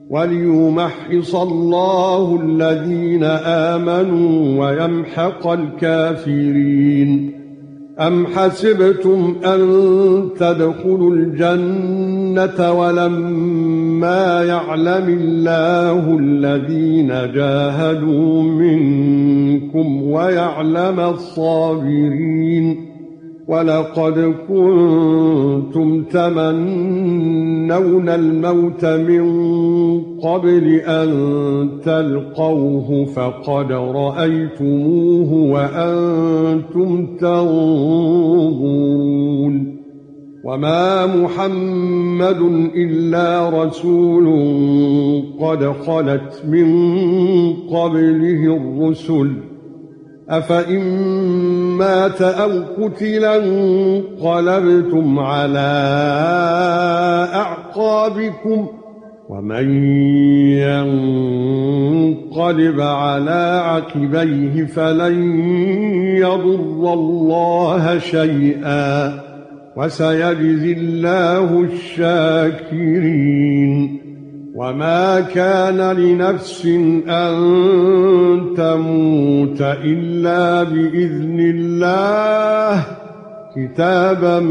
وليمحص الله الذين آمنوا ويمحق الكافرين. أم حسبتم أن تدخلوا الجنة ولما يعلم الله الذين جاهدوا منكم ويعلم الصابرين؟ ولقد كنتم تمنون الموت من قبل أن تلقوه فقد رأيتموه وأنتم تنظرون. وما محمد إلا رسول قد خلت من قبله الرسل أفإن مات أو قتلا انقلبتم على أعقابكم ومن ينقلب على عقبيه فلن يضر الله شيئا وسيجزي الله الشاكرين. وما كان لنفس أن تموت إلا بإذن الله كتابا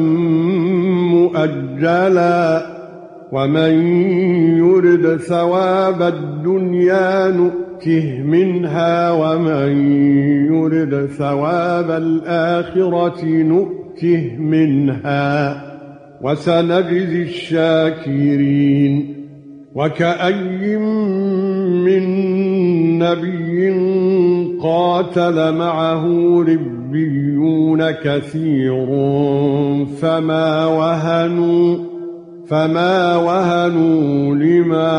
مؤجلا ومن يرد ثواب الدنيا نؤته منها ومن يرد ثواب الآخرة نؤته منها وسنجزي الشاكرين. وكأي من نبي قاتل معه ربيون كثير فما وهنوا لما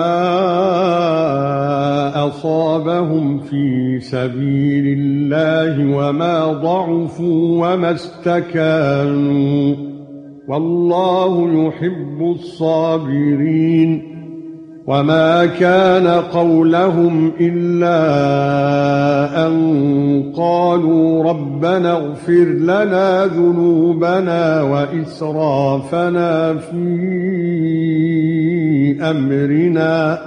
أصابهم في سبيل الله وما ضعفوا وما استكانوا والله يحب الصابرين. وما كان قولهم إلا أن قالوا ربنا اغفر لنا ذنوبنا وإسرافنا في أمرنا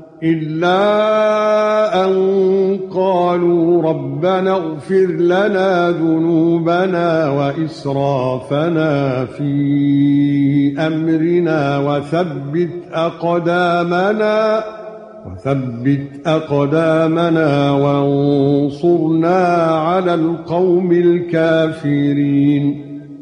وثبت أقدامنا وانصرنا على القوم الكافرين.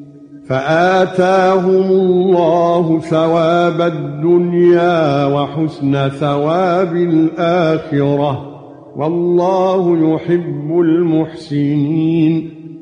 فآتاهم الله ثواب الدنيا وحسن ثواب الآخرة والله يحب المحسنين.